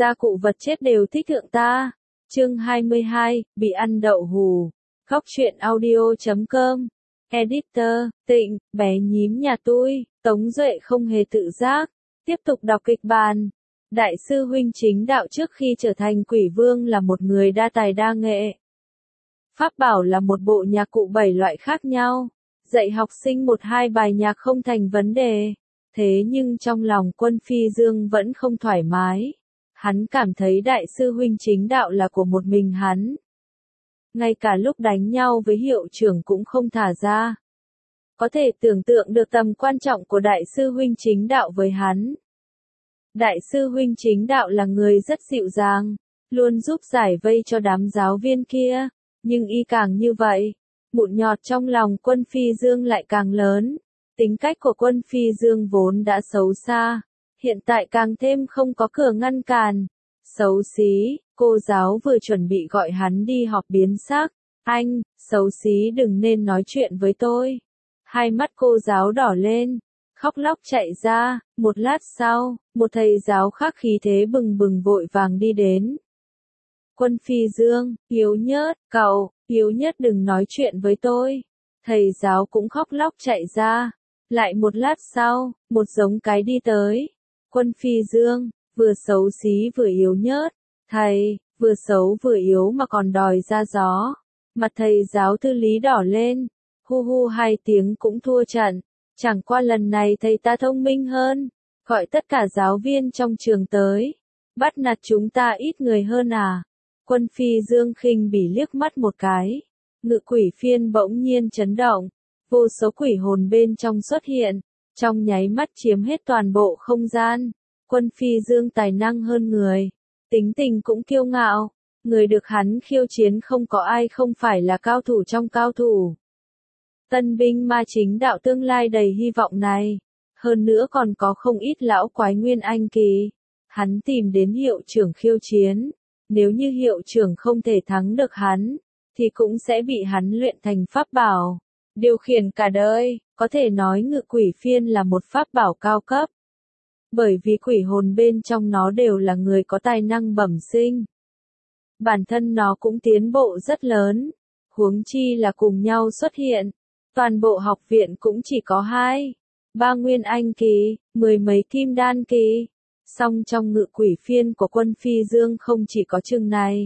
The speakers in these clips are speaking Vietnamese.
gia cụ vật chết đều thích thượng ta. Chương 22, bị ăn đậu hù. Góc truyện audio.com. Editor, Tịnh, bé nhím nhà tôi. Tống Duệ không hề tự giác. Tiếp tục đọc kịch bản. Đại sư huynh chính đạo trước khi trở thành quỷ vương là một người đa tài đa nghệ. Pháp bảo là một bộ nhạc cụ 7 loại khác nhau. Dạy học sinh 1-2 bài nhạc không thành vấn đề. Thế nhưng trong lòng Quân Phi Dương vẫn không thoải mái. Hắn cảm thấy đại sư huynh chính đạo là của một mình hắn. Ngay cả lúc đánh nhau với hiệu trưởng cũng không thả ra. Có thể tưởng tượng được tầm quan trọng của đại sư huynh chính đạo với hắn. Đại sư huynh chính đạo là người rất dịu dàng, luôn giúp giải vây cho đám giáo viên kia. Nhưng y càng như vậy, mụn nhọt trong lòng Quân Phi Dương lại càng lớn. Tính cách của Quân Phi Dương vốn đã xấu xa, hiện tại càng thêm không có cửa ngăn cản. Xấu xí, cô giáo vừa chuẩn bị gọi hắn đi họp biến sắc. Anh, xấu xí đừng nên nói chuyện với tôi. Hai mắt cô giáo đỏ lên, khóc lóc chạy ra. Một lát sau, một thầy giáo khác khí thế bừng bừng vội vàng đi đến. Quân Phi Dương, yếu nhớt, cậu, yếu nhớt đừng nói chuyện với tôi. Thầy giáo cũng khóc lóc chạy ra. Lại một lát sau, một giống cái đi tới. Quân Phi Dương, vừa xấu xí vừa yếu nhớt. Thầy, vừa xấu vừa yếu mà còn đòi ra gió. Mặt thầy giáo Thư Lý đỏ lên. Hu hu 2 tiếng cũng thua trận. Chẳng qua lần này thầy ta thông minh hơn. Gọi tất cả giáo viên trong trường tới. Bắt nạt chúng ta ít người hơn à? Quân Phi Dương khinh bỉ liếc mắt một cái. Ngự quỷ phiên bỗng nhiên chấn động. Vô số quỷ hồn bên trong xuất hiện. Trong nháy mắt chiếm hết toàn bộ không gian. Quân Phi Dương tài năng hơn người. Tính tình cũng kiêu ngạo. Người được hắn khiêu chiến không có ai không phải là cao thủ trong cao thủ. Tân binh ma chính đạo tương lai đầy hy vọng này. Hơn nữa còn có không ít lão quái nguyên anh kỳ. Hắn tìm đến hiệu trưởng khiêu chiến. Nếu như hiệu trưởng không thể thắng được hắn, thì cũng sẽ bị hắn luyện thành pháp bảo. Điều khiển cả đời, có thể nói ngự quỷ phiên là một pháp bảo cao cấp. Bởi vì quỷ hồn bên trong nó đều là người có tài năng bẩm sinh. Bản thân nó cũng tiến bộ rất lớn. Huống chi là cùng nhau xuất hiện. Toàn bộ học viện cũng chỉ có 2-3 nguyên anh kỳ, 10 mấy kim đan kỳ. Song trong ngự quỷ phiên của Quân Phi Dương không chỉ có chừng này.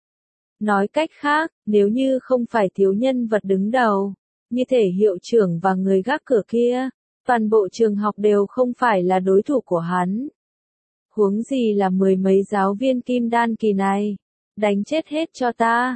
Nói cách khác, nếu như không phải thiếu nhân vật đứng đầu, như thể hiệu trưởng và người gác cửa kia, toàn bộ trường học đều không phải là đối thủ của hắn. Huống gì là 10 mấy giáo viên kim đan kỳ này, đánh chết hết cho ta.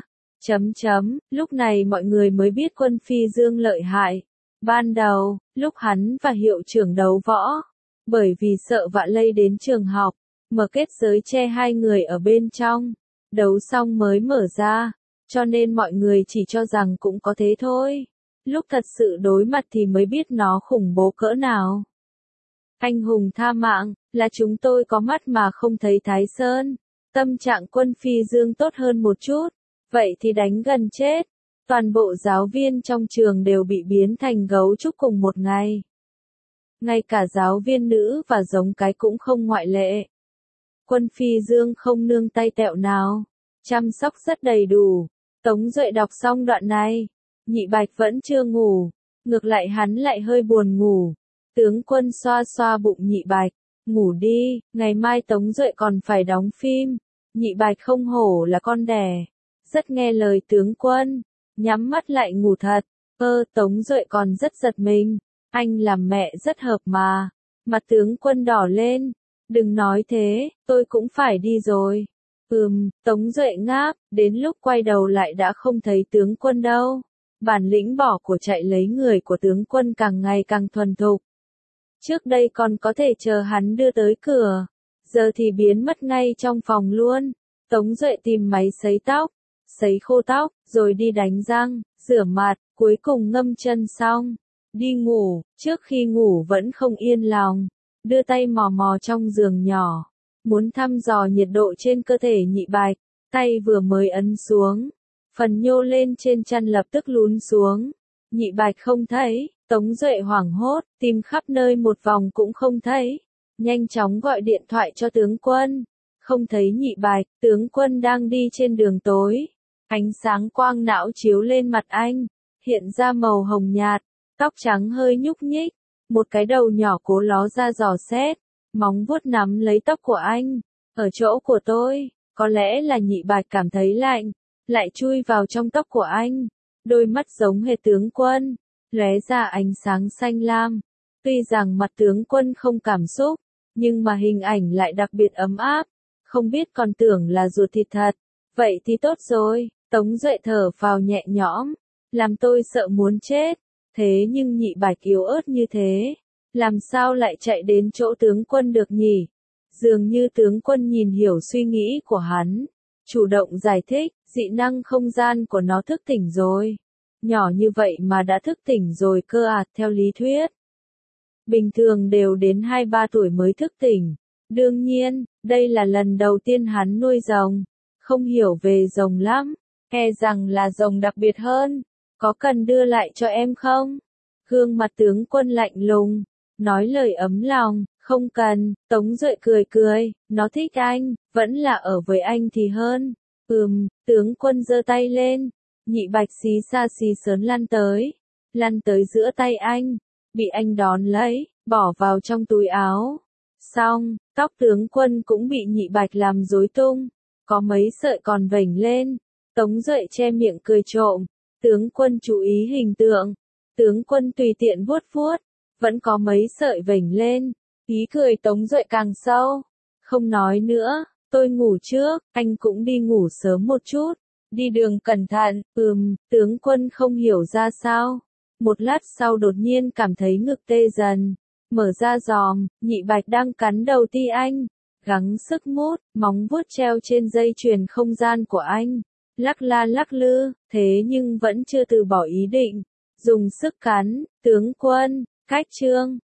Lúc này mọi người mới biết Quân Phi Dương lợi hại. Ban đầu, lúc hắn và hiệu trưởng đấu võ, bởi vì sợ vạ lây đến trường học, mở kết giới che 2 người ở bên trong, đấu xong mới mở ra, cho nên mọi người chỉ cho rằng cũng có thế thôi. Lúc thật sự đối mặt thì mới biết nó khủng bố cỡ nào. Anh hùng tha mạng, là chúng tôi có mắt mà không thấy Thái Sơn. Tâm trạng Quân Phi Dương tốt hơn một chút, vậy thì đánh gần chết. Toàn bộ giáo viên trong trường đều bị biến thành gấu trúc cùng một ngày. Ngay cả giáo viên nữ và giống cái cũng không ngoại lệ. Quân Phi Dương không nương tay tẹo nào, chăm sóc rất đầy đủ. Tống Duệ đọc xong đoạn này, Nhị Bạch vẫn chưa ngủ, ngược lại hắn lại hơi buồn ngủ. Tướng Quân xoa xoa bụng Nhị Bạch, ngủ đi, ngày mai Tống Duệ còn phải đóng phim. Nhị Bạch không hổ là con đẻ, rất nghe lời tướng Quân, nhắm mắt lại ngủ thật. Tống Duệ còn rất giật mình. Anh làm mẹ rất hợp mà. Mặt tướng Quân đỏ lên. Đừng nói thế, tôi cũng phải đi rồi. Tống Duệ ngáp, đến lúc quay đầu lại đã không thấy tướng Quân đâu. Bản lĩnh bỏ của chạy lấy người của tướng Quân càng ngày càng thuần thục. Trước đây còn có thể chờ hắn đưa tới cửa, giờ thì biến mất ngay trong phòng luôn. Tống Duệ tìm máy sấy tóc, sấy khô tóc, rồi đi đánh răng, rửa mặt, cuối cùng ngâm chân xong. Đi ngủ, trước khi ngủ vẫn không yên lòng, đưa tay mò mò trong giường nhỏ, muốn thăm dò nhiệt độ trên cơ thể Nhị Bạch, tay vừa mới ấn xuống, phần nhô lên trên chăn lập tức lún xuống. Nhị Bạch không thấy, Tống Duệ hoảng hốt, tìm khắp nơi một vòng cũng không thấy, nhanh chóng gọi điện thoại cho tướng Quân. không thấy Nhị Bạch, tướng quân đang đi trên đường tối. Ánh sáng quang não chiếu lên mặt anh, hiện ra màu hồng nhạt, tóc trắng hơi nhúc nhích, một cái đầu nhỏ cố ló ra dò xét, móng vuốt nắm lấy tóc của anh. Ở chỗ của tôi, có lẽ là Nhị Bạch cảm thấy lạnh, lại chui vào trong tóc của anh. Đôi mắt giống hệt tướng quân, lóe ra ánh sáng xanh lam. Tuy rằng mặt tướng quân không cảm xúc, nhưng mà hình ảnh lại đặc biệt ấm áp. Không biết còn tưởng là ruột thịt thật. Vậy thì tốt rồi, Tống Duệ thở phào nhẹ nhõm, làm tôi sợ muốn chết. Thế nhưng Nhị Bạch yếu ớt như thế, làm sao lại chạy đến chỗ tướng quân được nhỉ? Dường như tướng quân nhìn hiểu suy nghĩ của hắn, chủ động giải thích, dị năng không gian của nó thức tỉnh rồi. Nhỏ như vậy mà đã thức tỉnh rồi cơ à, theo lý thuyết. Bình thường đều đến 2-3 tuổi mới thức tỉnh. Đương nhiên, đây là lần đầu tiên hắn nuôi rồng, không hiểu về rồng lắm, e rằng là rồng đặc biệt hơn. Có cần đưa lại cho em không? Gương mặt tướng quân lạnh lùng, nói lời ấm lòng, không cần. Tống Duệ cười cười, nó thích anh, vẫn là ở với anh thì hơn. Tướng quân giơ tay lên, Nhị Bạch xí xa xí sớn lăn tới giữa tay anh, bị anh đón lấy, bỏ vào trong túi áo. Xong, tóc tướng quân cũng bị Nhị Bạch làm rối tung, có mấy sợi còn vểnh lên. Tống Duệ che miệng cười trộm, tướng quân chú ý hình tượng. Tướng quân tùy tiện vuốt vuốt, vẫn có mấy sợi vểnh lên. Ý cười Tống Duệ càng sâu. Không nói nữa, tôi ngủ trước, anh cũng đi ngủ sớm một chút. Đi đường cẩn thận. Tướng quân không hiểu ra sao. Một lát sau đột nhiên cảm thấy ngực tê dần. Mở ra giòm, Nhị Bạch đang cắn đầu ti anh. Gắng sức mút, móng vuốt treo trên dây chuyền không gian của anh. Lắc la lắc lư, thế nhưng vẫn chưa từ bỏ ý định. Dùng sức cắn, tướng quân, cách chương.